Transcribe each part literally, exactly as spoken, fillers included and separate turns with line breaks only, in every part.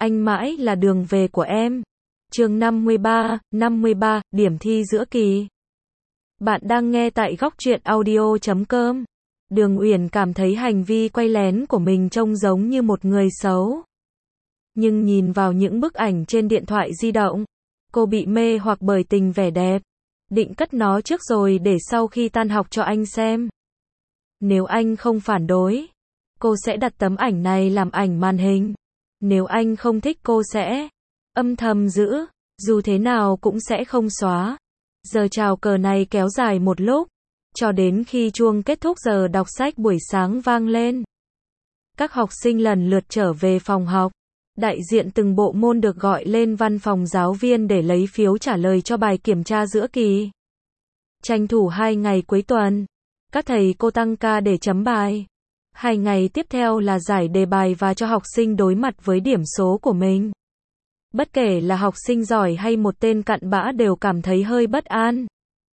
anh mãi là đường về của em. Chương năm mươi ba, năm mươi ba, điểm thi giữa kỳ. Bạn đang nghe tại góc truyện audio chấm com. Đường Uyển cảm thấy hành vi quay lén của mình trông giống như một người xấu. Nhưng nhìn vào những bức ảnh trên điện thoại di động, cô bị mê hoặc bởi tình vẻ đẹp. Định cất nó trước rồi để sau khi tan học cho anh xem. Nếu anh không phản đối, cô sẽ đặt tấm ảnh này làm ảnh màn hình. Nếu anh không thích cô sẽ âm thầm giữ, dù thế nào cũng sẽ không xóa. Giờ chào cờ này kéo dài một lúc, cho đến khi chuông kết thúc giờ đọc sách buổi sáng vang lên. Các học sinh lần lượt trở về phòng học. Đại diện từng bộ môn được gọi lên văn phòng giáo viên để lấy phiếu trả lời cho bài kiểm tra giữa kỳ. Tranh thủ hai ngày cuối tuần, các thầy cô tăng ca để chấm bài. Hai ngày tiếp theo là giải đề bài và cho học sinh đối mặt với điểm số của mình. Bất kể là học sinh giỏi hay một tên cặn bã đều cảm thấy hơi bất an.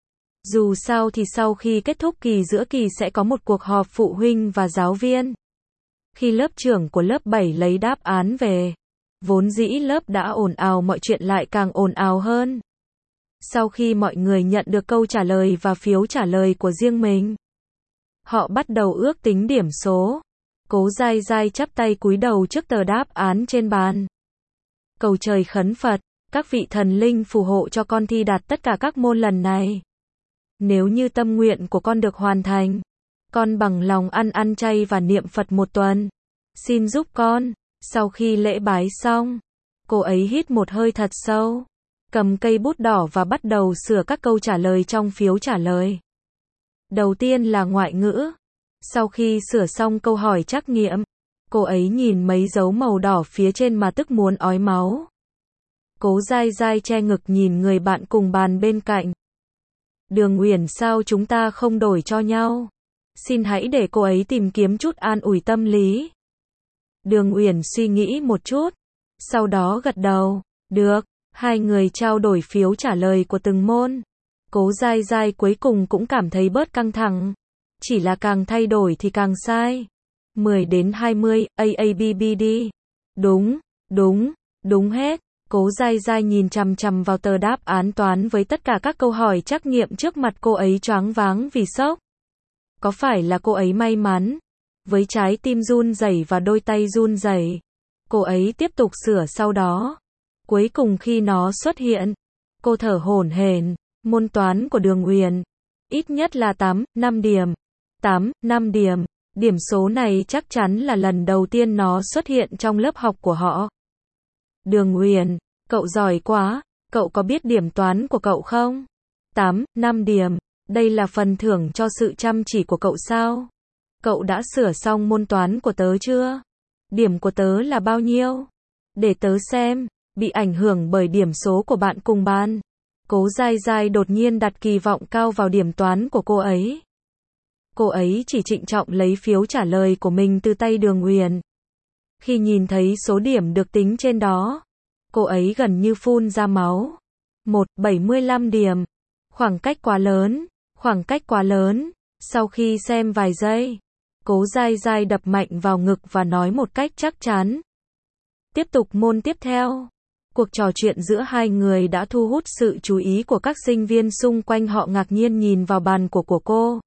Dù sao thì sau khi kết thúc kỳ giữa kỳ sẽ có một cuộc họp phụ huynh và giáo viên. Khi lớp trưởng của lớp bảy lấy đáp án về, vốn dĩ lớp đã ồn ào mọi chuyện lại càng ồn ào hơn. Sau khi mọi người nhận được câu trả lời và phiếu trả lời của riêng mình, họ bắt đầu ước tính điểm số. Cố Giai Giai chắp tay cúi đầu trước tờ đáp án trên bàn. Cầu trời khấn Phật, các vị thần linh phù hộ cho con thi đạt tất cả các môn lần này. Nếu như tâm nguyện của con được hoàn thành, con bằng lòng ăn ăn chay và niệm Phật một tuần. Xin giúp con. Sau khi lễ bái xong, cô ấy hít một hơi thật sâu, cầm cây bút đỏ và bắt đầu sửa các câu trả lời trong phiếu trả lời. Đầu tiên là ngoại ngữ. Sau khi sửa xong câu hỏi trắc nghiệm, cô ấy nhìn mấy dấu màu đỏ phía trên mà tức muốn ói máu. Cố Giai Giai che ngực nhìn người bạn cùng bàn bên cạnh. Đường Uyển, sao chúng ta không đổi cho nhau? Xin hãy để cô ấy tìm kiếm chút an ủi tâm lý. Đường Uyển suy nghĩ một chút, sau đó gật đầu. Được. Hai người trao đổi phiếu trả lời của từng môn. Cố Giai Giai cuối cùng cũng cảm thấy bớt căng thẳng. Chỉ là càng thay đổi thì càng sai. mười đến hai mươi, A A B B D. Đúng, đúng, đúng hết. Cố Giai Giai nhìn chằm chằm vào tờ đáp án toán với tất cả các câu hỏi trắc nghiệm trước mặt cô ấy choáng váng vì sốc. Có phải là cô ấy may mắn? Với trái tim run rẩy và đôi tay run rẩy, cô ấy tiếp tục sửa sau đó. Cuối cùng khi nó xuất hiện, cô thở hổn hển. Môn toán của Đường Uyển ít nhất là tám, năm điểm. tám, năm điểm. Điểm số này chắc chắn là lần đầu tiên nó xuất hiện trong lớp học của họ. Đường Uyển, cậu giỏi quá, cậu có biết điểm toán của cậu không? tám, năm điểm. Đây là phần thưởng cho sự chăm chỉ của cậu sao? Cậu đã sửa xong môn toán của tớ chưa? Điểm của tớ là bao nhiêu? Để tớ xem. Bị ảnh hưởng bởi điểm số của bạn cùng bàn, Cố Giai Giai đột nhiên đặt kỳ vọng cao vào điểm toán của cô ấy. Cô ấy chỉ trịnh trọng lấy phiếu trả lời của mình từ tay Đường Uyển. Khi nhìn thấy số điểm được tính trên đó, cô ấy gần như phun ra máu. một, bảy mươi lăm điểm. Khoảng cách quá lớn, khoảng cách quá lớn. Sau khi xem vài giây, Cố Giai Giai đập mạnh vào ngực và nói một cách chắc chắn. Tiếp tục môn tiếp theo. Cuộc trò chuyện giữa hai người đã thu hút sự chú ý của các sinh viên xung quanh, họ ngạc nhiên nhìn vào bàn của của cô.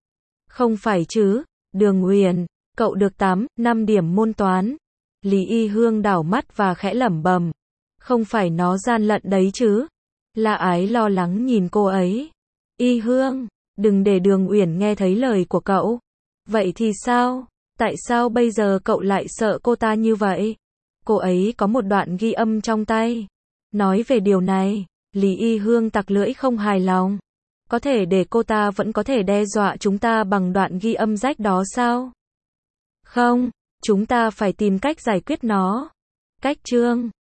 Không phải chứ, Đường Uyển, cậu được tám, năm điểm môn toán. Lý Y Hương đảo mắt và khẽ lẩm bẩm. Không phải nó gian lận đấy chứ? La Ái lo lắng nhìn cô ấy. Y Hương, đừng để Đường Uyển nghe thấy lời của cậu. Vậy thì sao? Tại sao bây giờ cậu lại sợ cô ta như vậy? Cô ấy có một đoạn ghi âm trong tay. Nói về điều này, Lý Y Hương tặc lưỡi không hài lòng. Có thể để cô ta vẫn có thể đe dọa chúng ta bằng đoạn ghi âm rách đó sao? Không, chúng ta phải tìm cách giải quyết nó. Cách Trương,